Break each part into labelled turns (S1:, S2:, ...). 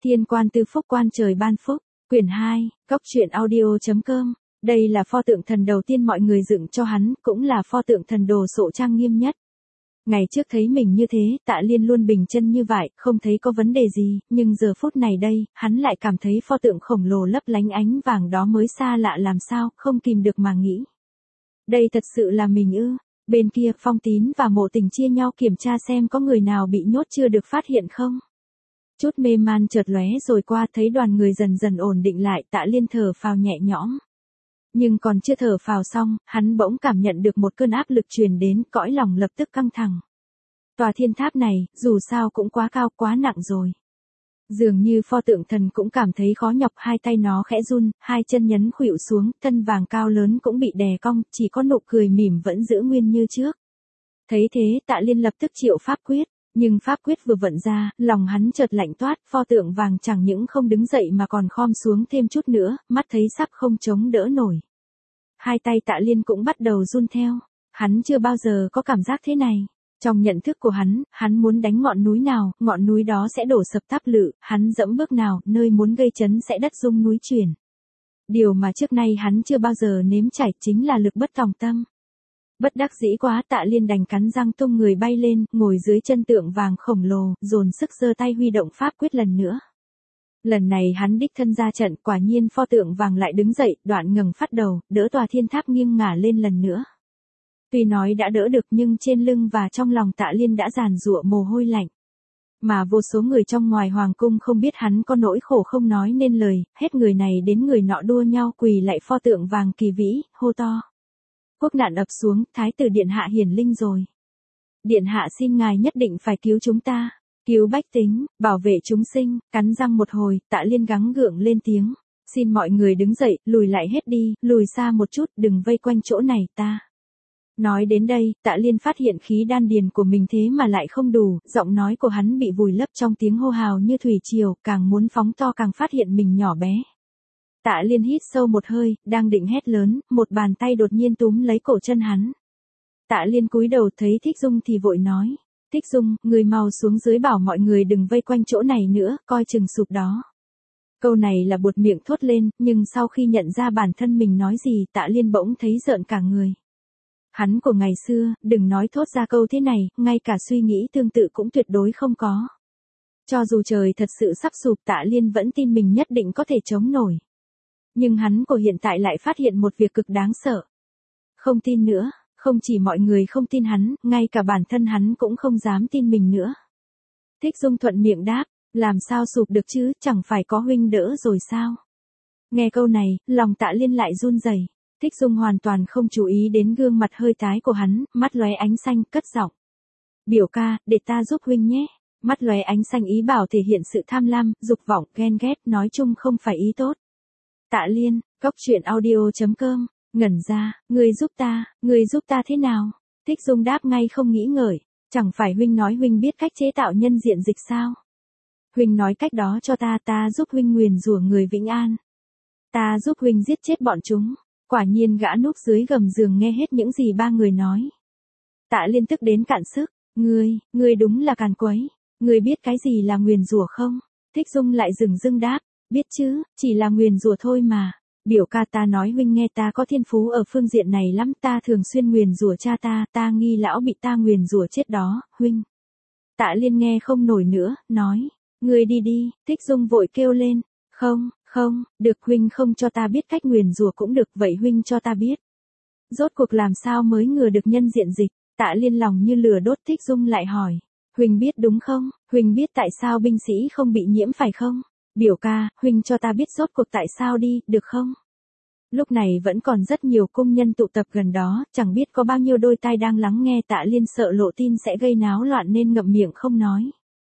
S1: Thiên quan tư phúc quan trời ban phúc, quyển 2, Cốc truyện audio.com. Đây là pho tượng thần đầu tiên mọi người dựng cho hắn, cũng là pho tượng thần đồ sộ trang nghiêm nhất. Ngày trước thấy mình như thế, Tạ Liên luôn bình chân như vậy, không thấy có vấn đề gì, nhưng giờ phút này đây, hắn lại cảm thấy pho tượng khổng lồ lấp lánh ánh vàng đó mới xa lạ làm sao, không kìm được mà nghĩ. Đây thật sự là mình ư? Bên kia Phong Tín và Mộ Tình chia nhau kiểm tra xem có người nào bị nhốt chưa được phát hiện không. Chút mê man chợt lóe rồi qua, thấy đoàn người dần dần ổn định lại, Tạ Liên thở phào nhẹ nhõm. Nhưng còn chưa thở phào xong, hắn bỗng cảm nhận được một cơn áp lực truyền đến, cõi lòng lập tức căng thẳng. Tòa thiên tháp này, dù sao cũng quá cao, quá nặng rồi. Dường như pho tượng thần cũng cảm thấy khó nhọc, hai tay nó khẽ run, hai chân nhấn khuỵu xuống, thân vàng cao lớn cũng bị đè cong, chỉ có nụ cười mỉm vẫn giữ nguyên như trước. Thấy thế, Tạ Liên lập tức triệu pháp quyết, nhưng pháp quyết vừa vận ra, lòng hắn chợt lạnh toát, pho tượng vàng chẳng những không đứng dậy mà còn khom xuống thêm chút nữa, mắt thấy sắp không chống đỡ nổi. Hai tay Tạ Liên cũng bắt đầu run theo, hắn chưa bao giờ có cảm giác thế này. Trong nhận thức của hắn muốn đánh ngọn núi nào, ngọn núi đó sẽ đổ sập táp lự, hắn dẫm bước nào, nơi muốn gây chấn sẽ đất rung núi chuyển. Điều mà trước nay hắn chưa bao giờ nếm trải chính là lực bất tòng tâm. Bất đắc dĩ quá, Tạ Liên đành cắn răng tung người bay lên, ngồi dưới chân tượng vàng khổng lồ, dồn sức giơ tay huy động pháp quyết lần nữa. Lần này hắn đích thân ra trận, quả nhiên pho tượng vàng lại đứng dậy, đoạn ngẩng phát đầu, đỡ tòa thiên tháp nghiêng ngả lên lần nữa. Tuy nói đã đỡ được nhưng trên lưng và trong lòng Tạ Liên đã giàn giụa mồ hôi lạnh. Mà vô số người trong ngoài hoàng cung không biết hắn có nỗi khổ không nói nên lời, hết người này đến người nọ đua nhau quỳ lạy pho tượng vàng kỳ vĩ, hô to. Quốc nạn ập xuống, Thái tử Điện Hạ hiển linh rồi. Điện Hạ xin ngài nhất định phải cứu chúng ta, cứu bách tính, bảo vệ chúng sinh. Cắn răng một hồi, Tạ Liên gắng gượng lên tiếng. Xin mọi người đứng dậy, lùi lại hết đi, lùi xa một chút, đừng vây quanh chỗ này ta. Nói đến đây, Tạ Liên phát hiện khí đan điền của mình thế mà lại không đủ, giọng nói của hắn bị vùi lấp trong tiếng hô hào như thủy triều, càng muốn phóng to càng phát hiện mình nhỏ bé. Tạ Liên hít sâu một hơi, đang định hét lớn, một bàn tay đột nhiên túm lấy cổ chân hắn. Tạ Liên cúi đầu thấy Thích Dung thì vội nói, Thích Dung, người mau xuống dưới bảo mọi người đừng vây quanh chỗ này nữa, coi chừng sụp đó. Câu này là buột miệng thốt lên, nhưng sau khi nhận ra bản thân mình nói gì, Tạ Liên bỗng thấy rợn cả người. Hắn của ngày xưa, đừng nói thốt ra câu thế này, ngay cả suy nghĩ tương tự cũng tuyệt đối không có. Cho dù trời thật sự sắp sụp, Tạ Liên vẫn tin mình nhất định có thể chống nổi. Nhưng hắn của hiện tại lại phát hiện một việc cực đáng sợ. Không tin nữa, không chỉ mọi người không tin hắn, ngay cả bản thân hắn cũng không dám tin mình nữa. Thích Dung thuận miệng đáp, làm sao sụp được chứ, chẳng phải có huynh đỡ rồi sao? Nghe câu này, lòng Tạ Liên lại run rẩy. Thích Dung hoàn toàn không chú ý đến gương mặt hơi tái của hắn, mắt lóe ánh xanh, cất giọng. Biểu ca, để ta giúp huynh nhé. Mắt lóe ánh xanh ý bảo thể hiện sự tham lam, dục vọng, ghen ghét, nói chung không phải ý tốt. Tạ Liên, Cốc truyện audio.com, ngẩn ra, người giúp ta thế nào? Thích Dung đáp ngay không nghĩ ngợi, chẳng phải huynh nói huynh biết cách chế tạo nhân diện dịch sao? Huynh nói cách đó cho ta giúp huynh nguyền rủa người Vĩnh An. Ta giúp huynh giết chết bọn chúng. Quả nhiên gã núp dưới gầm giường nghe hết những gì ba người nói. Tạ Liên tức đến cạn sức, ngươi đúng là càn quấy, ngươi biết cái gì là nguyền rủa không? Thích Dung lại dửng dưng đáp, biết chứ, chỉ là nguyền rủa thôi mà. Biểu ca ta nói huynh nghe ta có thiên phú ở phương diện này lắm, ta thường xuyên nguyền rủa cha ta nghi lão bị ta nguyền rủa chết đó, huynh. Tạ Liên nghe không nổi nữa, nói, ngươi đi đi. Thích Dung vội kêu lên, không, được, huynh không cho ta biết cách nguyền rủa cũng được, vậy huynh cho ta biết. Rốt cuộc làm sao mới ngừa được nhân diện dịch? Tạ Liên lòng như lửa đốt. Thích Dung lại hỏi, huynh biết đúng không? Huynh biết tại sao binh sĩ không bị nhiễm phải không? Biểu ca, huynh cho ta biết rốt cuộc tại sao đi, được không? Lúc này vẫn còn rất nhiều công nhân tụ tập gần đó, chẳng biết có bao nhiêu đôi tai đang lắng nghe. Tạ Liên sợ lộ tin sẽ gây náo loạn nên ngậm miệng không nói.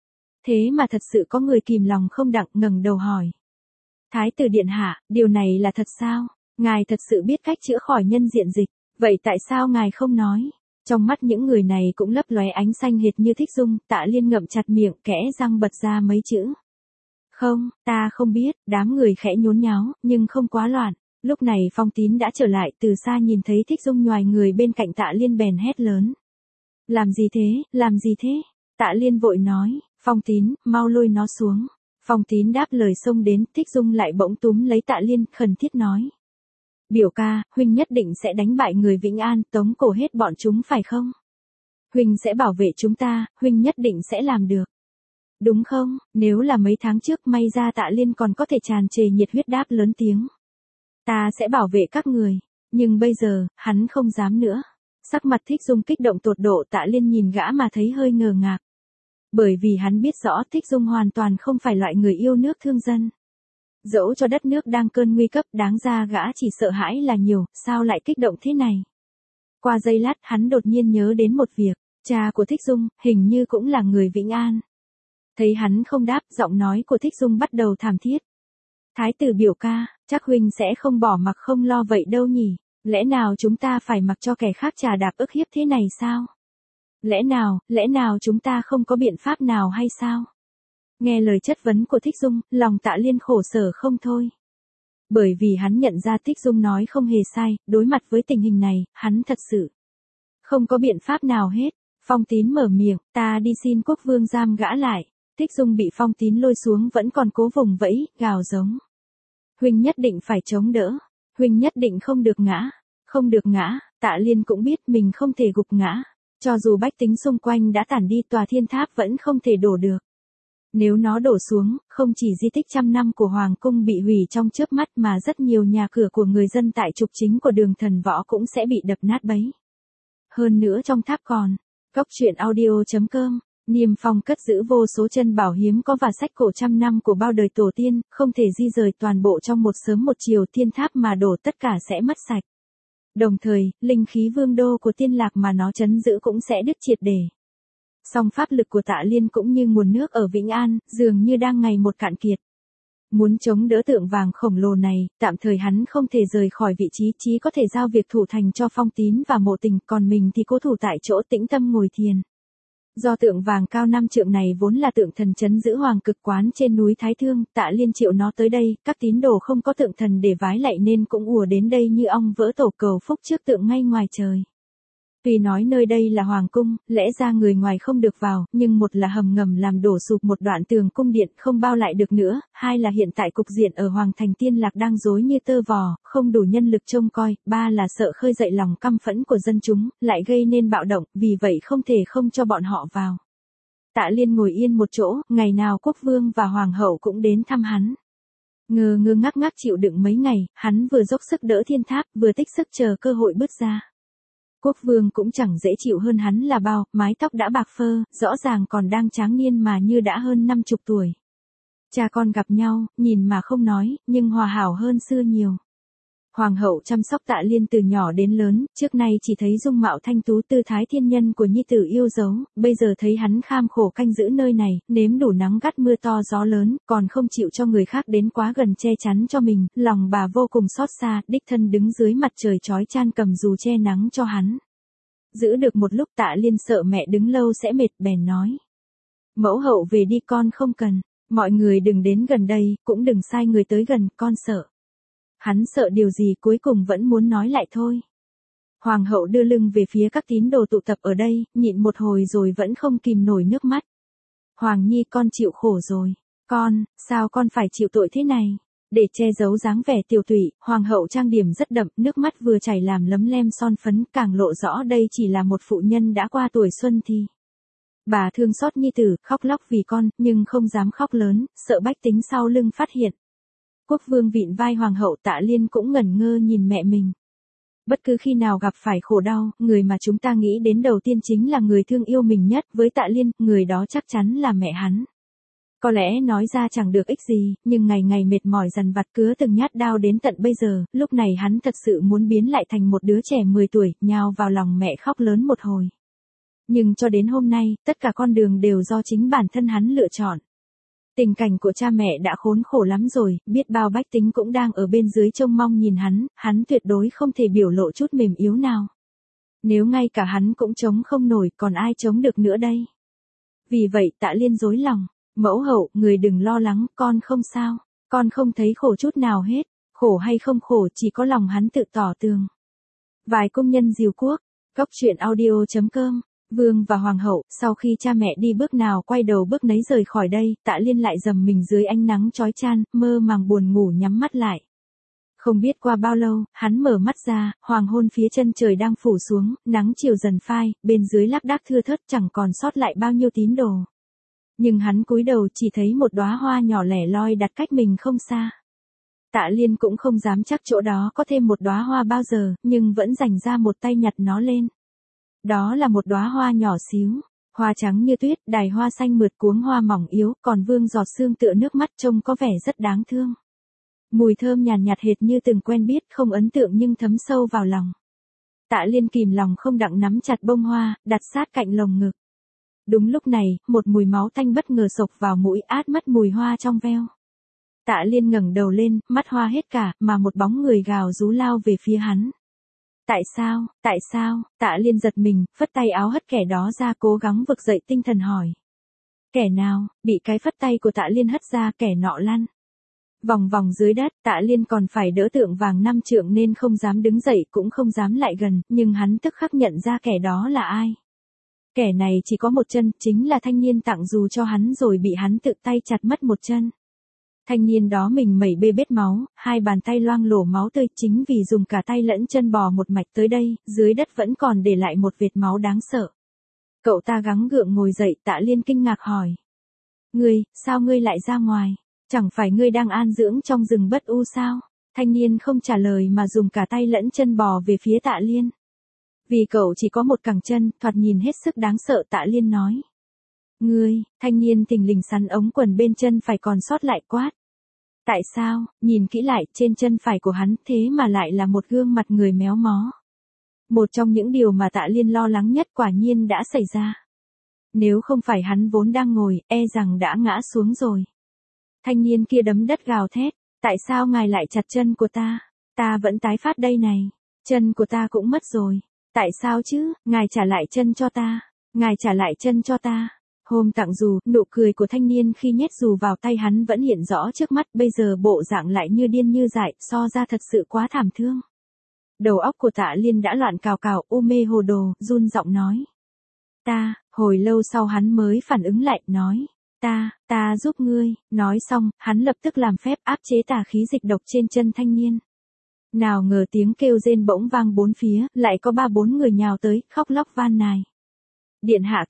S1: Thế mà thật sự có người kìm lòng không đặng ngẩng đầu hỏi. Thái tử Điện Hạ, điều này là thật sao? Ngài thật sự biết cách chữa khỏi nhân diện dịch, vậy tại sao ngài không nói? Trong mắt những người này cũng lấp lóe ánh xanh hệt như Thích Dung. Tạ Liên ngậm chặt miệng, kẽ răng bật ra mấy chữ. Không, ta không biết. Đám người khẽ nhốn nháo, nhưng không quá loạn. Lúc này Phong Tín đã trở lại, từ xa nhìn thấy Thích Dung nhoài người bên cạnh Tạ Liên bèn hét lớn. Làm gì thế? Tạ Liên vội nói, Phong Tín, mau lôi nó xuống. Phong Tín đáp lời xông đến, Thích Dung lại bỗng túm lấy Tạ Liên, khẩn thiết nói. Biểu ca, huynh nhất định sẽ đánh bại người Vĩnh An, tống cổ hết bọn chúng phải không? Huynh sẽ bảo vệ chúng ta, huynh nhất định sẽ làm được. Đúng không? Nếu là mấy tháng trước may ra Tạ Liên còn có thể tràn trề nhiệt huyết đáp lớn tiếng. Ta sẽ bảo vệ các người. Nhưng bây giờ, hắn không dám nữa. Sắc mặt Thích Dung kích động tột độ, Tạ Liên nhìn gã mà thấy hơi ngờ ngạc. Bởi vì hắn biết rõ Thích Dung hoàn toàn không phải loại người yêu nước thương dân. Dẫu cho đất nước đang cơn nguy cấp, đáng ra gã chỉ sợ hãi là nhiều, sao lại kích động thế này? Qua giây lát hắn đột nhiên nhớ đến một việc, cha của Thích Dung, hình như cũng là người Vĩnh An. Thấy hắn không đáp, giọng nói của Thích Dung bắt đầu thảm thiết. Thái tử biểu ca, chắc huynh sẽ không bỏ mặc không lo vậy đâu nhỉ? Lẽ nào chúng ta phải mặc cho kẻ khác trà đạp ức hiếp thế này sao? Lẽ nào chúng ta không có biện pháp nào hay sao? Nghe lời chất vấn của Thích Dung, lòng Tạ Liên khổ sở không thôi. Bởi vì hắn nhận ra Thích Dung nói không hề sai, đối mặt với tình hình này, hắn thật sự không có biện pháp nào hết. Phong Tín mở miệng, ta đi xin quốc vương giam gã lại. Thích Dung bị Phong Tín lôi xuống vẫn còn cố vùng vẫy, gào giống. Huynh nhất định phải chống đỡ. Huynh nhất định không được ngã. Không được ngã, Tạ Liên cũng biết mình không thể gục ngã. Cho dù bách tính xung quanh đã tản đi, tòa thiên tháp vẫn không thể đổ được. Nếu nó đổ xuống, không chỉ di tích trăm năm của Hoàng cung bị hủy trong chớp mắt mà rất nhiều nhà cửa của người dân tại trục chính của đường Thần Võ cũng sẽ bị đập nát bấy. Hơn nữa trong tháp còn, Góc Truyện Audio.com, Niêm Phong cất giữ vô số chân bảo hiếm có và sách cổ trăm năm của bao đời tổ tiên, không thể di rời toàn bộ trong một sớm một chiều, thiên tháp mà đổ tất cả sẽ mất sạch. Đồng thời, linh khí vương đô của Tiên Lạc mà nó trấn giữ cũng sẽ đứt triệt để. Song pháp lực của Tạ Liên cũng như nguồn nước ở Vĩnh An, dường như đang ngày một cạn kiệt. Muốn chống đỡ tượng vàng khổng lồ này, tạm thời hắn không thể rời khỏi vị trí, chỉ có thể giao việc thủ thành cho Phong Tín và Mộ Tình, còn mình thì cố thủ tại chỗ tĩnh tâm ngồi thiền. Do tượng vàng cao 5 trượng này vốn là tượng thần trấn giữ Hoàng Cực Quán trên núi Thái Thương, Tạ Liên triệu nó tới đây, các tín đồ không có tượng thần để vái lạy nên cũng ùa đến đây như ong vỡ tổ cầu phúc trước tượng ngay ngoài trời. Tuy nói nơi đây là hoàng cung, lẽ ra người ngoài không được vào, nhưng một là hầm ngầm làm đổ sụp một đoạn tường cung điện không bao lại được nữa, hai là hiện tại cục diện ở Hoàng thành Tiên Lạc đang rối như tơ vò, không đủ nhân lực trông coi, ba là sợ khơi dậy lòng căm phẫn của dân chúng, lại gây nên bạo động, vì vậy không thể không cho bọn họ vào. Tạ Liên ngồi yên một chỗ, ngày nào quốc vương và hoàng hậu cũng đến thăm hắn. Ngơ ngơ ngác ngác chịu đựng mấy ngày, hắn vừa dốc sức đỡ thiên tháp, vừa tích sức chờ cơ hội bứt ra. Quốc vương cũng chẳng dễ chịu hơn hắn là bao, mái tóc đã bạc phơ, rõ ràng còn đang tráng niên mà như đã hơn 50 tuổi. Cha con gặp nhau, nhìn mà không nói, nhưng hòa hảo hơn xưa nhiều. Hoàng hậu chăm sóc Tạ Liên từ nhỏ đến lớn, trước nay chỉ thấy dung mạo thanh tú tư thái thiên nhân của nhi tử yêu dấu, bây giờ thấy hắn kham khổ canh giữ nơi này, nếm đủ nắng gắt mưa to gió lớn, còn không chịu cho người khác đến quá gần che chắn cho mình, lòng bà vô cùng xót xa, đích thân đứng dưới mặt trời chói chan cầm dù che nắng cho hắn. Giữ được một lúc Tạ Liên sợ mẹ đứng lâu sẽ mệt, bèn nói. Mẫu hậu về đi, con không cần, mọi người đừng đến gần đây, cũng đừng sai người tới gần, con sợ. Hắn sợ điều gì cuối cùng vẫn muốn nói lại thôi. Hoàng hậu đưa lưng về phía các tín đồ tụ tập ở đây, nhịn một hồi rồi vẫn không kìm nổi nước mắt. Hoàng nhi, con chịu khổ rồi. Sao con phải chịu tội thế này? Để che giấu dáng vẻ tiểu tụy, hoàng hậu trang điểm rất đậm, nước mắt vừa chảy làm lấm lem son phấn, càng lộ rõ đây chỉ là một phụ nhân đã qua tuổi xuân thì. Bà thương xót nhi tử, khóc lóc vì con, nhưng không dám khóc lớn, sợ bách tính sau lưng phát hiện. Quốc vương vịn vai hoàng hậu, Tạ Liên cũng ngẩn ngơ nhìn mẹ mình. Bất cứ khi nào gặp phải khổ đau, người mà chúng ta nghĩ đến đầu tiên chính là người thương yêu mình nhất, với Tạ Liên, người đó chắc chắn là mẹ hắn. Có lẽ nói ra chẳng được ích gì, nhưng ngày ngày mệt mỏi dằn vặt cứa từng nhát đao đến tận bây giờ, lúc này hắn thật sự muốn biến lại thành một đứa trẻ 10 tuổi, nhào vào lòng mẹ khóc lớn một hồi. Nhưng cho đến hôm nay, tất cả con đường đều do chính bản thân hắn lựa chọn. Tình cảnh của cha mẹ đã khốn khổ lắm rồi, biết bao bách tính cũng đang ở bên dưới trông mong nhìn hắn tuyệt đối không thể biểu lộ chút mềm yếu nào. Nếu ngay cả hắn cũng chống không nổi, còn ai chống được nữa đây? Vì vậy Tạ Liên rối lòng. Mẫu hậu, người đừng lo lắng, con không sao, con không thấy khổ chút nào hết, khổ hay không khổ chỉ có lòng hắn tự tỏ tường. Vài công nhân diều cuốc, Góc Truyện Audio.com, Vương và Hoàng hậu, sau khi cha mẹ đi bước nào quay đầu bước nấy rời khỏi đây, Tạ Liên lại dầm mình dưới ánh nắng chói chang, mơ màng buồn ngủ nhắm mắt lại. Không biết qua bao lâu, hắn mở mắt ra, hoàng hôn phía chân trời đang phủ xuống, nắng chiều dần phai, bên dưới lác đác thưa thớt chẳng còn sót lại bao nhiêu tín đồ. Nhưng hắn cúi đầu chỉ thấy một đóa hoa nhỏ lẻ loi đặt cách mình không xa. Tạ Liên cũng không dám chắc chỗ đó có thêm một đóa hoa bao giờ, nhưng vẫn dành ra một tay nhặt nó lên. Đó là một đóa hoa nhỏ xíu, hoa trắng như tuyết, đài hoa xanh mượt cuống hoa mỏng yếu, còn vương giọt sương tựa nước mắt trông có vẻ rất đáng thương. Mùi thơm nhàn nhạt hệt như từng quen biết, không ấn tượng nhưng thấm sâu vào lòng. Tạ Liên kìm lòng không đặng nắm chặt bông hoa, đặt sát cạnh lồng ngực. Đúng lúc này, một mùi máu tanh bất ngờ xộc vào mũi, át mất mùi hoa trong veo. Tạ Liên ngẩng đầu lên, mắt hoa hết cả, mà một bóng người gào rú lao về phía hắn. Tại sao, Tạ Liên giật mình, phất tay áo hất kẻ đó ra, cố gắng vực dậy tinh thần hỏi. Kẻ nào? Bị cái phất tay của Tạ Liên hất ra, kẻ nọ lăn vòng vòng dưới đất. Tạ Liên còn phải đỡ tượng vàng 5 trượng nên không dám đứng dậy cũng không dám lại gần, nhưng hắn tức khắc nhận ra kẻ đó là ai. Kẻ này chỉ có một chân, chính là thanh niên tặng dù cho hắn rồi bị hắn tự tay chặt mất một chân. Thanh niên đó mình mẩy bê bết máu, hai bàn tay loang lổ máu tươi, chính vì dùng cả tay lẫn chân bò một mạch tới đây, dưới đất vẫn còn để lại một vệt máu đáng sợ. Cậu ta gắng gượng ngồi dậy, Tạ Liên kinh ngạc hỏi. Sao ngươi lại ra ngoài? Chẳng phải ngươi đang an dưỡng trong rừng Bất U sao? Thanh niên không trả lời mà dùng cả tay lẫn chân bò về phía Tạ Liên. Vì cậu chỉ có một cẳng chân, thoạt nhìn hết sức đáng sợ, Tạ Liên nói. Thanh niên thình lình sắn ống quần bên chân phải còn sót lại quát. Tại sao? Nhìn kỹ lại, trên chân phải của hắn thế mà lại là một gương mặt người méo mó. Một trong những điều mà Tạ Liên lo lắng nhất quả nhiên đã xảy ra. Nếu không phải hắn vốn đang ngồi, e rằng đã ngã xuống rồi. Thanh niên kia đấm đất gào thét. Tại sao ngài lại chặt chân của ta? Ta vẫn tái phát đây này. Chân của ta cũng mất rồi. Tại sao chứ? Ngài trả lại chân cho ta. Ngài trả lại chân cho ta. Hôm tặng dù, nụ cười của thanh niên khi nhét dù vào tay hắn vẫn hiện rõ trước mắt, bây giờ bộ dạng lại như điên như dại, so ra thật sự quá thảm thương. Đầu óc của Tạ Liên đã loạn cào cào, u mê hồ đồ, run giọng nói. Hồi lâu sau hắn mới phản ứng lại, nói. Ta giúp ngươi. Nói xong, hắn lập tức làm phép áp chế tà khí dịch độc trên chân thanh niên. Nào ngờ tiếng kêu rên bỗng vang bốn phía, lại có 3-4 người nhào tới, khóc lóc van nài. Điện hạ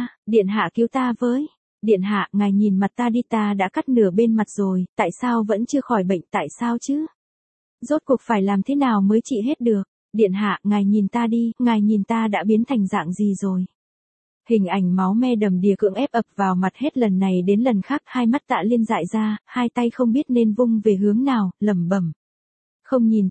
S1: cứu ta với. Điện hạ, ngài nhìn mặt ta đi, ta đã cắt nửa bên mặt rồi, tại sao vẫn chưa khỏi bệnh, tại sao chứ? Rốt cuộc phải làm thế nào mới trị hết được? Điện hạ, ngài nhìn ta đi, ngài nhìn ta đã biến thành dạng gì rồi? Hình ảnh máu me đầm đìa cưỡng ép ập vào mặt hết lần này đến lần khác, hai mắt Tạ Liên dại ra, hai tay không biết nên vung về hướng nào, lẩm bẩm. Không nhìn,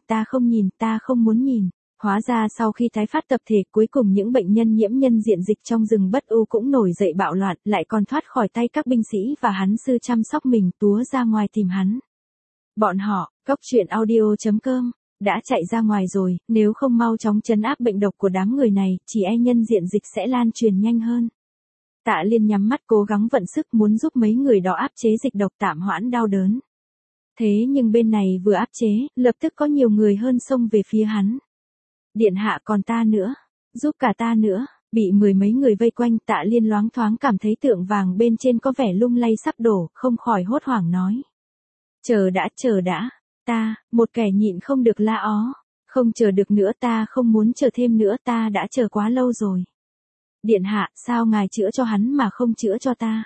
S1: ta không muốn nhìn. Hóa ra sau khi tái phát tập thể, cuối cùng những bệnh nhân nhiễm nhân diện dịch trong rừng Bất U cũng nổi dậy bạo loạn, lại còn thoát khỏi tay các binh sĩ và hắn sư chăm sóc mình, túa ra ngoài tìm hắn. Bọn họ, coctruyện.audio.com, đã chạy ra ngoài rồi, nếu không mau chóng trấn áp bệnh độc của đám người này, chỉ e nhân diện dịch sẽ lan truyền nhanh hơn. Tạ Liên nhắm mắt cố gắng vận sức muốn giúp mấy người đó áp chế dịch độc, tạm hoãn đau đớn. Thế nhưng bên này vừa áp chế, lập tức có nhiều người hơn xông về phía hắn. Điện hạ, còn ta nữa, giúp cả ta nữa. Bị 10 mấy người vây quanh, Tạ Liên loáng thoáng cảm thấy tượng vàng bên trên có vẻ lung lay sắp đổ, không khỏi hốt hoảng nói. Chờ đã, một kẻ nhịn không được la ó. Không chờ được nữa, ta không muốn chờ thêm nữa, ta đã chờ quá lâu rồi. Điện hạ, sao ngài chữa cho hắn mà không chữa cho ta?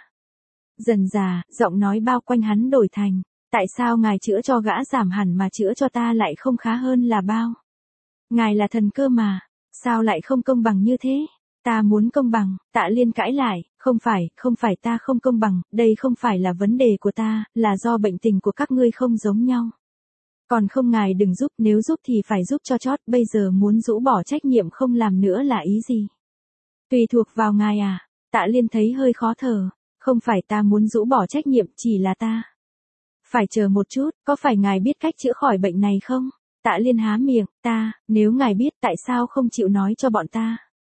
S1: Dần dà, giọng nói bao quanh hắn đổi thành. Tại sao ngài chữa cho gã giảm hẳn mà chữa cho ta lại không khá hơn là bao? Ngài là thần cơ mà, sao lại không công bằng như thế? Ta muốn công bằng. Tạ Liên cãi lại, không phải ta không công bằng, đây không phải là vấn đề của ta, là do bệnh tình của các ngươi không giống nhau. Còn không, ngài đừng giúp, nếu giúp thì phải giúp cho chót, bây giờ muốn rũ bỏ trách nhiệm không làm nữa là ý gì? Tùy thuộc vào ngài à? Tạ Liên thấy hơi khó thở, không phải ta muốn rũ bỏ trách nhiệm, chỉ là ta phải chờ một chút, có phải ngài biết cách chữa khỏi bệnh này không? Tạ Liên há miệng, nếu ngài biết tại sao không chịu nói cho bọn ta?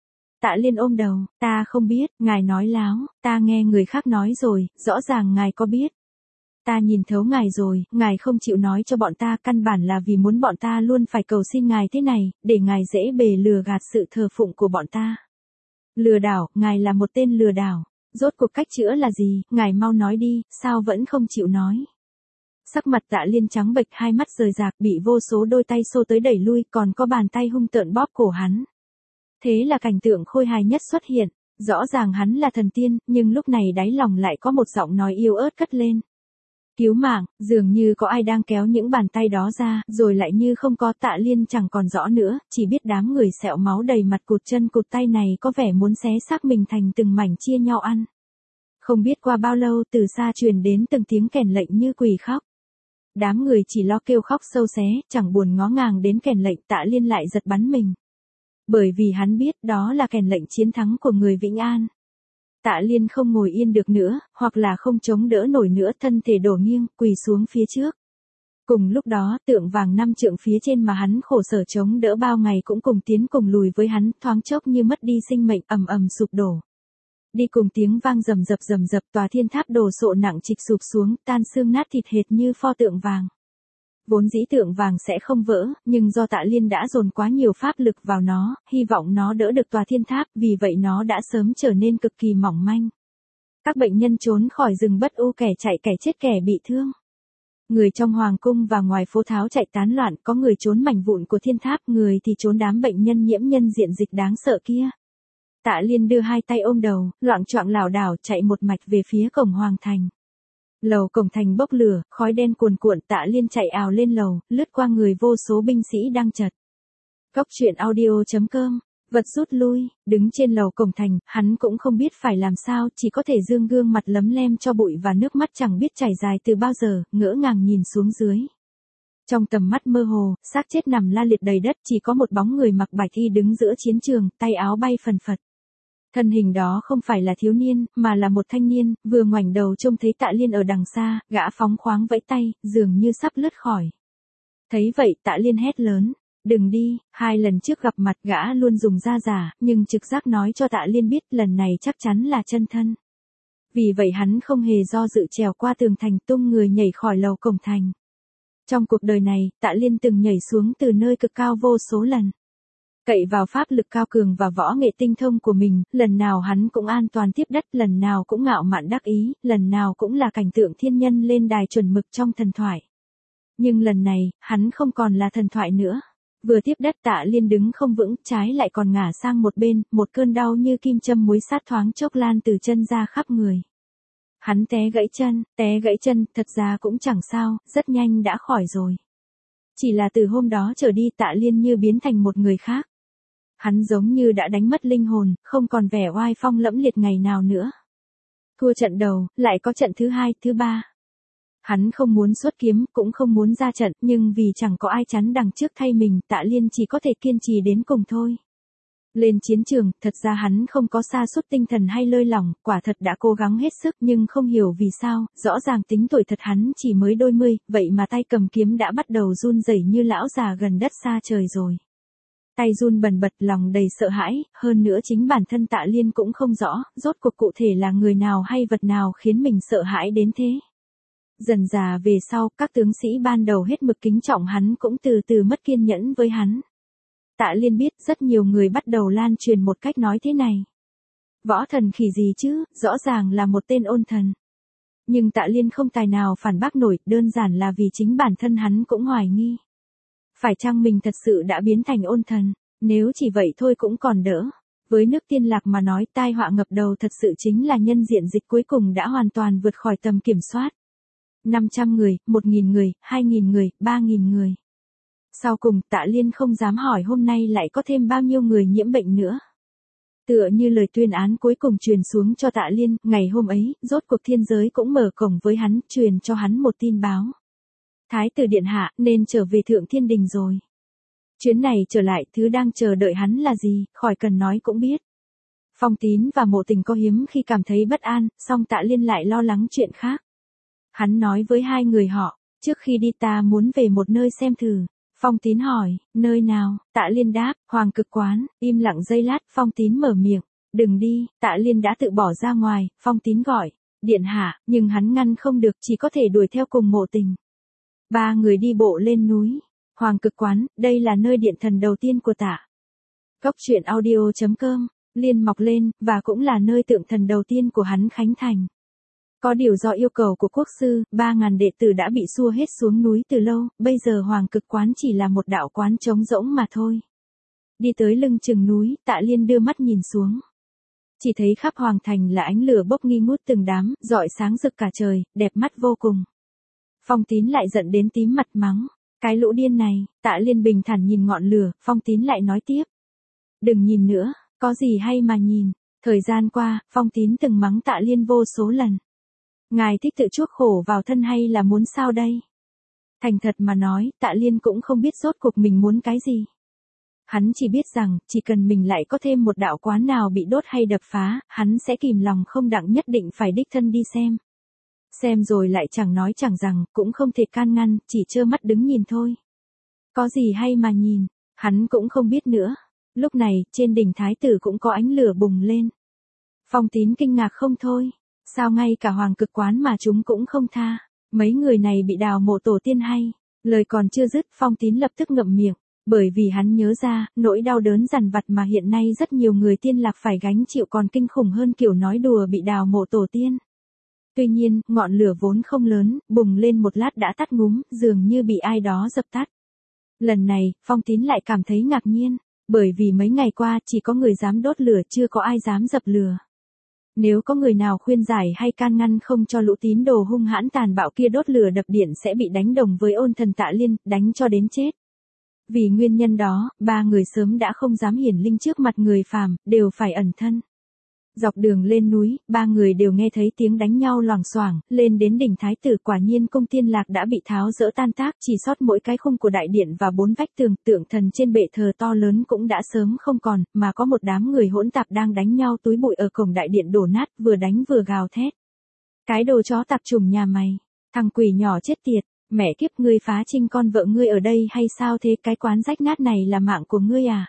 S1: Tạ Liên ôm đầu, ta không biết, ngài nói láo, ta nghe người khác nói rồi, rõ ràng ngài có biết. Ta nhìn thấu ngài rồi, ngài không chịu nói cho bọn ta, căn bản là vì muốn bọn ta luôn phải cầu xin ngài thế này, để ngài dễ bề lừa gạt sự thờ phụng của bọn ta. Lừa đảo, ngài là một tên lừa đảo. Rốt cuộc cách chữa là gì, ngài mau nói đi, sao vẫn không chịu nói. Sắc mặt Tạ Liên trắng bệch, hai mắt rời rạc, bị vô số đôi tay xô tới đẩy lui, còn có bàn tay hung tợn bóp cổ hắn. Thế là cảnh tượng khôi hài nhất xuất hiện, rõ ràng hắn là thần tiên, nhưng lúc này đáy lòng lại có một giọng nói yếu ớt cất lên. Cứu mạng, dường như có ai đang kéo những bàn tay đó ra, rồi lại như không có. Tạ Liên chẳng còn rõ nữa, chỉ biết đám người sẹo máu đầy mặt cụt chân cụt tay này có vẻ muốn xé xác mình thành từng mảnh chia nhau ăn. Không biết qua bao lâu từ xa truyền đến từng tiếng kèn lệnh như quỷ khóc. Đám người chỉ lo kêu khóc sâu xé, chẳng buồn ngó ngàng đến kèn lệnh. Tạ Liên lại giật bắn mình. Bởi vì hắn biết đó là kèn lệnh chiến thắng của người Vĩnh An. Tạ Liên không ngồi yên được nữa, hoặc là không chống đỡ nổi nữa, thân thể đổ nghiêng, quỳ xuống phía trước. Cùng lúc đó, tượng vàng 5 trượng phía trên mà hắn khổ sở chống đỡ bao ngày cũng cùng tiến cùng lùi với hắn, thoáng chốc như mất đi sinh mệnh, ầm ầm sụp đổ. Đi cùng tiếng vang rầm rập, tòa thiên tháp đổ sộ nặng trịch sụp xuống, tan xương nát thịt hệt như pho tượng vàng. Vốn dĩ tượng vàng sẽ không vỡ, nhưng do Tạ Liên đã dồn quá nhiều pháp lực vào nó, hy vọng nó đỡ được tòa thiên tháp, vì vậy nó đã sớm trở nên cực kỳ mỏng manh. Các bệnh nhân trốn khỏi rừng bất u, kẻ chạy kẻ chết kẻ bị thương. Người trong hoàng cung và ngoài phố tháo chạy tán loạn, có người trốn mảnh vụn của thiên tháp, người thì trốn đám bệnh nhân nhiễm nhân diện dịch đáng sợ kia. Tạ Liên đưa hai tay ôm đầu, loạng choạng lảo đảo chạy một mạch về phía cổng hoàng thành. Lầu cổng thành bốc lửa, khói đen cuồn cuộn. Tạ Liên chạy ào lên lầu, lướt qua người vô số binh sĩ đang chật. Cốc truyện audio.com, vật rút lui, đứng trên lầu cổng thành, hắn cũng không biết phải làm sao, chỉ có thể dương gương mặt lấm lem cho bụi và nước mắt chẳng biết chảy dài từ bao giờ, ngỡ ngàng nhìn xuống dưới. Trong tầm mắt mơ hồ, xác chết nằm la liệt đầy đất, chỉ có một bóng người mặc bạch y đứng giữa chiến trường, tay áo bay phần phật. Thân hình đó không phải là thiếu niên, mà là một thanh niên, vừa ngoảnh đầu trông thấy Tạ Liên ở đằng xa, gã phóng khoáng vẫy tay, dường như sắp lướt khỏi. Thấy vậy Tạ Liên hét lớn, đừng đi. 2 lần trước gặp mặt gã luôn dùng da giả, nhưng trực giác nói cho Tạ Liên biết lần này chắc chắn là chân thân. Vì vậy hắn không hề do dự trèo qua tường thành, tung người nhảy khỏi lầu cổng thành. Trong cuộc đời này, Tạ Liên từng nhảy xuống từ nơi cực cao vô số lần. Cậy vào pháp lực cao cường và võ nghệ tinh thông của mình, lần nào hắn cũng an toàn tiếp đất, lần nào cũng ngạo mạn đắc ý, lần nào cũng là cảnh tượng thiên nhân lên đài chuẩn mực trong thần thoại. Nhưng lần này, hắn không còn là thần thoại nữa. Vừa tiếp đất Tạ Liên đứng không vững, trái lại còn ngả sang một bên, một cơn đau như kim châm muối sát thoáng chốc lan từ chân ra khắp người. Hắn té gãy chân, thật ra cũng chẳng sao, rất nhanh đã khỏi rồi. Chỉ là từ hôm đó trở đi Tạ Liên như biến thành một người khác. Hắn giống như đã đánh mất linh hồn, không còn vẻ oai phong lẫm liệt ngày nào nữa. Thua trận đầu, lại có trận thứ 2, thứ 3. Hắn không muốn xuất kiếm, cũng không muốn ra trận, nhưng vì chẳng có ai chắn đằng trước thay mình, Tạ Liên chỉ có thể kiên trì đến cùng thôi. Lên chiến trường, thật ra hắn không có sa sút tinh thần hay lơi lỏng, quả thật đã cố gắng hết sức, nhưng không hiểu vì sao, rõ ràng tính tuổi thật hắn chỉ mới đôi mươi, vậy mà tay cầm kiếm đã bắt đầu run rẩy như lão già gần đất xa trời rồi. Tay run bần bật, lòng đầy sợ hãi, hơn nữa chính bản thân Tạ Liên cũng không rõ, rốt cuộc cụ thể là người nào hay vật nào khiến mình sợ hãi đến thế. Dần dà về sau, các tướng sĩ ban đầu hết mực kính trọng hắn cũng từ từ mất kiên nhẫn với hắn. Tạ Liên biết rất nhiều người bắt đầu lan truyền một cách nói thế này. Võ thần khỉ gì chứ, rõ ràng là một tên ôn thần. Nhưng Tạ Liên không tài nào phản bác nổi, đơn giản là vì chính bản thân hắn cũng hoài nghi. Phải chăng mình thật sự đã biến thành ôn thần, nếu chỉ vậy thôi cũng còn đỡ. Với nước Tiên Lạc mà nói, tai họa ngập đầu thật sự chính là nhân diện dịch cuối cùng đã hoàn toàn vượt khỏi tầm kiểm soát. 500 người, 1.000 người, 2.000 người, 3.000 người. Sau cùng Tạ Liên không dám hỏi hôm nay lại có thêm bao nhiêu người nhiễm bệnh nữa. Tựa như lời tuyên án cuối cùng truyền xuống cho Tạ Liên, ngày hôm ấy, rốt cuộc thiên giới cũng mở cổng với hắn, truyền cho hắn một tin báo. Thái tử điện hạ nên trở về Thượng Thiên Đình rồi. Chuyến này trở lại, thứ đang chờ đợi hắn là gì, khỏi cần nói cũng biết. Phong Tín và Mộ Tình có hiếm khi cảm thấy bất an, song Tạ Liên lại lo lắng chuyện khác. Hắn nói với hai người họ, trước khi đi ta muốn về một nơi xem thử. Phong Tín hỏi, nơi nào? Tạ Liên đáp, Hoàng Cực Quán. Im lặng giây lát, Phong Tín mở miệng, đừng đi. Tạ Liên đã tự bỏ ra ngoài, Phong Tín gọi, điện hạ, nhưng hắn ngăn không được, chỉ có thể đuổi theo cùng Mộ Tình. 3 người đi bộ lên núi. Hoàng Cực Quán, đây là nơi điện thần đầu tiên của Tạ. Cốc truyện audio.com Liên mọc lên, và cũng là nơi tượng thần đầu tiên của hắn khánh thành. Có điều do yêu cầu của quốc sư, 3.000 đệ tử đã bị xua hết xuống núi từ lâu, bây giờ Hoàng Cực Quán chỉ là một đạo quán trống rỗng mà thôi. Đi tới lưng chừng núi, Tạ Liên đưa mắt nhìn xuống. Chỉ thấy khắp hoàng thành là ánh lửa bốc nghi ngút từng đám, rọi sáng rực cả trời, đẹp mắt vô cùng. Phong Tín lại giận đến tím mặt mắng. Cái lũ điên này, Tạ Liên bình thản nhìn ngọn lửa, Phong Tín lại nói tiếp. Đừng nhìn nữa, có gì hay mà nhìn. Thời gian qua, Phong Tín từng mắng Tạ Liên vô số lần. Ngài thích tự chuốc khổ vào thân hay là muốn sao đây? Thành thật mà nói, Tạ Liên cũng không biết rốt cuộc mình muốn cái gì. Hắn chỉ biết rằng, chỉ cần mình lại có thêm một đạo quán nào bị đốt hay đập phá, hắn sẽ kìm lòng không đặng nhất định phải đích thân đi xem. Xem rồi lại chẳng nói chẳng rằng, cũng không thể can ngăn, chỉ trơ mắt đứng nhìn thôi. Có gì hay mà nhìn, hắn cũng không biết nữa. Lúc này, trên đỉnh Thái Tử cũng có ánh lửa bùng lên. Phong Tín kinh ngạc không thôi. Sao ngay cả Hoàng Cực Quán mà chúng cũng không tha. Mấy người này bị đào mộ tổ tiên hay. Lời còn chưa dứt, Phong Tín lập tức ngậm miệng. Bởi vì hắn nhớ ra, nỗi đau đớn dằn vặt mà hiện nay rất nhiều người tiên lạc phải gánh chịu còn kinh khủng hơn kiểu nói đùa bị đào mộ tổ tiên. Tuy nhiên, ngọn lửa vốn không lớn, bùng lên một lát đã tắt ngúm, dường như bị ai đó dập tắt. Lần này, Phong Tín lại cảm thấy ngạc nhiên, bởi vì mấy ngày qua chỉ có người dám đốt lửa chưa có ai dám dập lửa. Nếu có người nào khuyên giải hay can ngăn không cho lũ tín đồ hung hãn tàn bạo kia đốt lửa đập điện sẽ bị đánh đồng với ôn thần Tạ Liên, đánh cho đến chết. Vì nguyên nhân đó, 3 người sớm đã không dám hiển linh trước mặt người phàm, đều phải ẩn thân. Dọc đường lên núi, 3 người đều nghe thấy tiếng đánh nhau loảng xoảng, lên đến đỉnh Thái Tử quả nhiên cung Tiên Lạc đã bị tháo dỡ tan tác, chỉ sót mỗi cái khung của đại điện và 4 vách tường, tượng thần trên bệ thờ to lớn cũng đã sớm không còn, mà có một đám người hỗn tạp đang đánh nhau túi bụi ở cổng đại điện đổ nát, vừa đánh vừa gào thét. Cái đồ chó tạp chủng nhà mày, thằng quỷ nhỏ chết tiệt, mẹ kiếp ngươi phá trinh con vợ ngươi ở đây hay sao thế, cái quán rách nát này là mạng của ngươi à?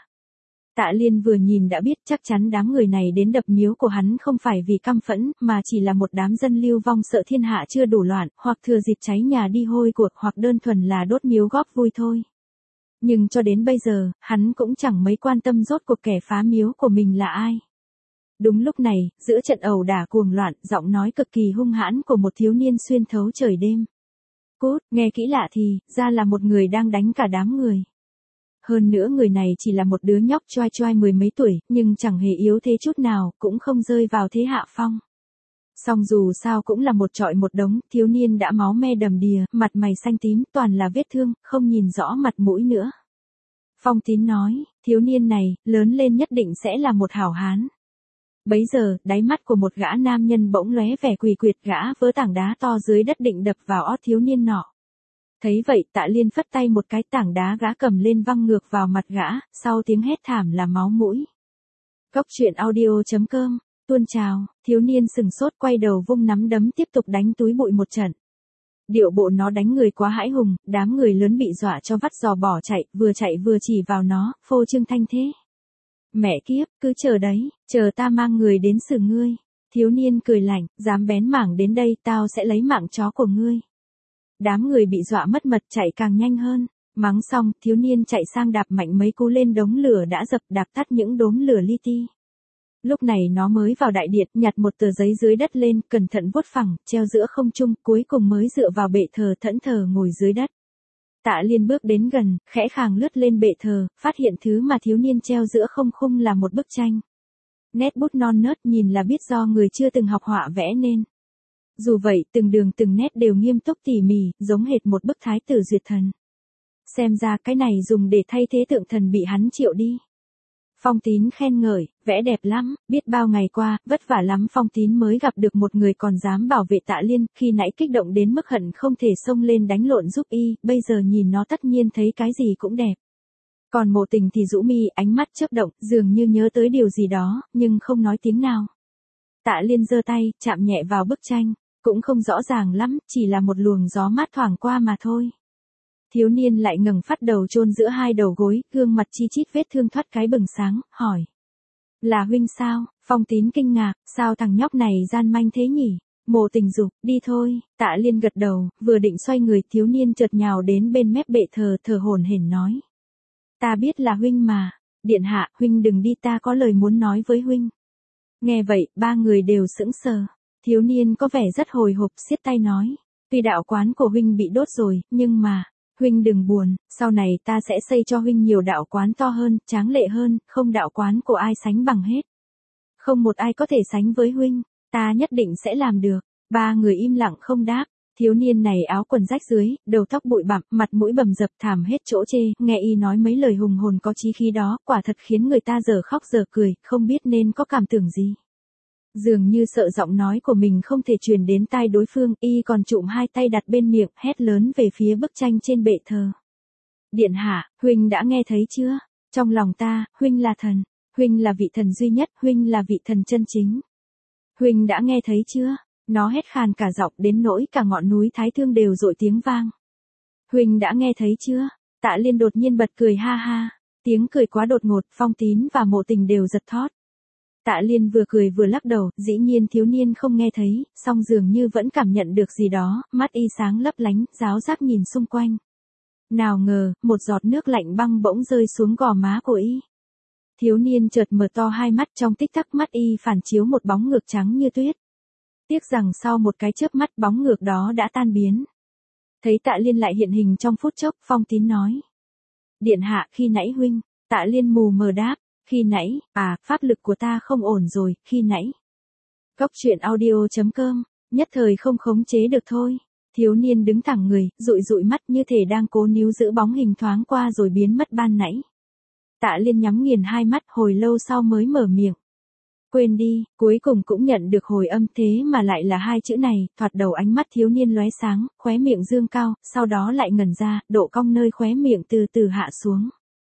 S1: Tạ Liên vừa nhìn đã biết chắc chắn đám người này đến đập miếu của hắn không phải vì căm phẫn, mà chỉ là một đám dân lưu vong sợ thiên hạ chưa đủ loạn, hoặc thừa dịp cháy nhà đi hôi cuộc, hoặc đơn thuần là đốt miếu góp vui thôi. Nhưng cho đến bây giờ, hắn cũng chẳng mấy quan tâm rốt cuộc kẻ phá miếu của mình là ai. Đúng lúc này, giữa trận ẩu đả cuồng loạn, giọng nói cực kỳ hung hãn của một thiếu niên xuyên thấu trời đêm. Cút, nghe kỹ lạ thì, ra là một người đang đánh cả đám người. Hơn nữa người này chỉ là một đứa nhóc choai choai 10 mấy tuổi, nhưng chẳng hề yếu thế chút nào, cũng không rơi vào thế hạ phong. Song dù sao cũng là một trọi một đống, thiếu niên đã máu me đầm đìa, mặt mày xanh tím, toàn là vết thương, không nhìn rõ mặt mũi nữa. Phong Tín nói, thiếu niên này, lớn lên nhất định sẽ là một hảo hán. Bấy giờ, đáy mắt của một gã nam nhân bỗng lóe vẻ quỷ quyệt, gã vớ tảng đá to dưới đất định đập vào ót thiếu niên nọ. Thấy vậy, Tạ Liên phất tay một cái, tảng đá gã cầm lên văng ngược vào mặt gã, sau tiếng hét thảm là máu mũi. Cốc truyện audio.com, tuôn trào, thiếu niên sừng sốt quay đầu vung nắm đấm tiếp tục đánh túi bụi một trận. Điệu bộ nó đánh người quá hãi hùng, đám người lớn bị dọa cho vắt giò bỏ chạy vừa chỉ vào nó, phô trương thanh thế. Mẹ kiếp, cứ chờ đấy, chờ ta mang người đến xử ngươi. Thiếu niên cười lạnh, dám bén mảng đến đây, tao sẽ lấy mạng chó của ngươi. Đám người bị dọa mất mật chạy càng nhanh hơn. Mắng xong, thiếu niên chạy sang đạp mạnh mấy cú lên đống lửa đã dập, đạp tắt những đốm lửa li ti. Lúc này nó mới vào đại điện, nhặt một tờ giấy dưới đất lên, cẩn thận vuốt phẳng, treo giữa không trung, cuối cùng mới dựa vào bệ thờ thẫn thờ ngồi dưới đất. Tạ Liên bước đến gần, khẽ khàng lướt lên bệ thờ, phát hiện thứ mà thiếu niên treo giữa không khung là một bức tranh. Nét bút non nớt nhìn là biết do người chưa từng học họa vẽ nên. Dù vậy, từng đường từng nét đều nghiêm túc tỉ mỉ, giống hệt một bức thái tử duyệt thần. Xem ra cái này dùng để thay thế tượng thần bị hắn triệu đi. Phong Tín khen ngợi, vẽ đẹp lắm, biết bao ngày qua, vất vả lắm Phong Tín mới gặp được một người còn dám bảo vệ Tạ Liên, khi nãy kích động đến mức hận không thể xông lên đánh lộn giúp y, bây giờ nhìn nó tất nhiên thấy cái gì cũng đẹp. Còn Mộ Tình thì rũ mi, ánh mắt chớp động, dường như nhớ tới điều gì đó, nhưng không nói tiếng nào. Tạ Liên giơ tay, chạm nhẹ vào bức tranh, cũng không rõ ràng lắm, chỉ là một luồng gió mát thoảng qua mà thôi. Thiếu niên lại ngẩng phát đầu chôn giữa hai đầu gối, gương mặt chi chít vết thương thoát cái bừng sáng, hỏi. Là huynh sao? Phong Tín kinh ngạc, sao thằng nhóc này gian manh thế nhỉ? Mộ Tình dục, đi thôi. Tạ Liên gật đầu, vừa định xoay người, thiếu niên chợt nhào đến bên mép bệ thờ, thở hổn hển nói. Ta biết là huynh mà. Điện hạ, huynh đừng đi, ta có lời muốn nói với huynh. Nghe vậy, ba người đều sững sờ. Thiếu niên có vẻ rất hồi hộp, siết tay nói. Tuy đạo quán của huynh bị đốt rồi, nhưng mà, huynh đừng buồn, sau này ta sẽ xây cho huynh nhiều đạo quán to hơn, tráng lệ hơn, không đạo quán của ai sánh bằng hết. Không một ai có thể sánh với huynh, ta nhất định sẽ làm được. Ba người im lặng không đáp. Thiếu niên này áo quần rách dưới, đầu tóc bụi bặm, mặt mũi bầm dập, thảm hết chỗ chê, nghe y nói mấy lời hùng hồn có chí khí đó, quả thật khiến người ta dở khóc dở cười, không biết nên có cảm tưởng gì. Dường như sợ giọng nói của mình không thể truyền đến tai đối phương, y còn trụm hai tay đặt bên miệng, hét lớn về phía bức tranh trên bệ thờ. Điện hạ, huynh đã nghe thấy chưa? Trong lòng ta, huynh là thần. Huynh là vị thần duy nhất, huynh là vị thần chân chính. Huynh đã nghe thấy chưa? Nó hét khàn cả giọng đến nỗi cả ngọn núi Thái Thương đều dội tiếng vang. Huynh đã nghe thấy chưa? Tạ Liên đột nhiên bật cười ha ha. Tiếng cười quá đột ngột, Phong Tín và Mộ Tình đều giật thót. Tạ Liên vừa cười vừa lắc đầu, dĩ nhiên thiếu niên không nghe thấy, song dường như vẫn cảm nhận được gì đó, mắt y sáng lấp lánh, giáo giác nhìn xung quanh. Nào ngờ, một giọt nước lạnh băng bỗng rơi xuống gò má của y. Thiếu niên chợt mở to hai mắt, trong tích tắc mắt y phản chiếu một bóng ngược trắng như tuyết. Tiếc rằng sau một cái chớp mắt bóng ngược đó đã tan biến. Thấy Tạ Liên lại hiện hình trong phút chốc, Phong Tín nói. Điện hạ, khi nãy huynh. Tạ Liên mù mờ đáp. Khi nãy, pháp lực của ta không ổn rồi, khi nãy. Cốc truyện audio.com, nhất thời không khống chế được thôi. Thiếu niên đứng thẳng người, dụi dụi mắt như thể đang cố níu giữ bóng hình thoáng qua rồi biến mất ban nãy. Tạ Liên nhắm nghiền hai mắt, hồi lâu sau mới mở miệng. Quên đi, cuối cùng cũng nhận được hồi âm, thế mà lại là hai chữ này. Thoạt đầu ánh mắt thiếu niên lóe sáng, khóe miệng dương cao, sau đó lại ngẩn ra, độ cong nơi khóe miệng từ từ hạ xuống.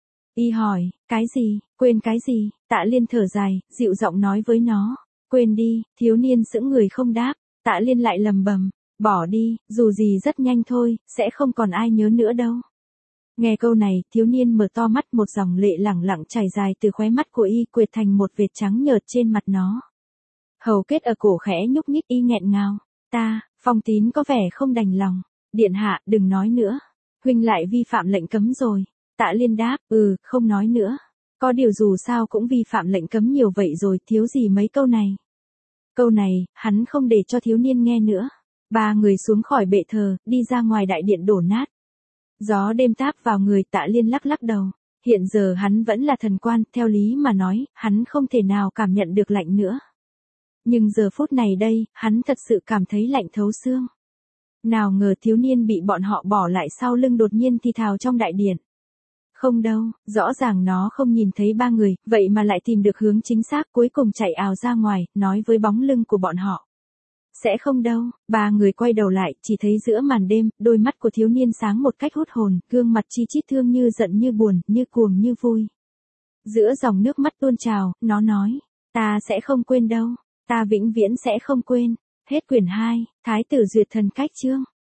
S1: Y hỏi, cái gì, quên cái gì? Tạ Liên thở dài, dịu giọng nói với nó. Quên đi. Thiếu niên sững người không đáp. Tạ Liên lại lầm bầm. Bỏ đi, dù gì rất nhanh thôi, sẽ không còn ai nhớ nữa đâu. Nghe câu này, thiếu niên mở to mắt, một dòng lệ lẳng lặng chảy dài từ khóe mắt của y, quệt thành một vệt trắng nhợt trên mặt nó. Hầu kết ở cổ khẽ nhúc nhích, y nghẹn ngào. Phong Tín có vẻ không đành lòng. Điện hạ, đừng nói nữa. Huynh lại vi phạm lệnh cấm rồi. Tạ Liên đáp, không nói nữa. Có điều dù sao cũng vi phạm lệnh cấm nhiều vậy rồi, thiếu gì mấy câu này. Câu này, hắn không để cho thiếu niên nghe nữa. Ba người xuống khỏi bệ thờ, đi ra ngoài đại điện đổ nát. Gió đêm táp vào người, Tạ Liên lắc lắc đầu. Hiện giờ hắn vẫn là thần quan, theo lý mà nói, hắn không thể nào cảm nhận được lạnh nữa. Nhưng giờ phút này đây, hắn thật sự cảm thấy lạnh thấu xương. Nào ngờ thiếu niên bị bọn họ bỏ lại sau lưng đột nhiên thì thào trong đại điện. Không đâu, rõ ràng nó không nhìn thấy ba người, vậy mà lại tìm được hướng chính xác, cuối cùng chạy ào ra ngoài, nói với bóng lưng của bọn họ. Sẽ không đâu. Ba người quay đầu lại, chỉ thấy giữa màn đêm, đôi mắt của thiếu niên sáng một cách hút hồn, gương mặt chi chít thương như giận như buồn, như cuồng như vui. Giữa dòng nước mắt tuôn trào, nó nói, ta sẽ không quên đâu, ta vĩnh viễn sẽ không quên. Hết quyển 2, Thái tử duyệt thần cách chương.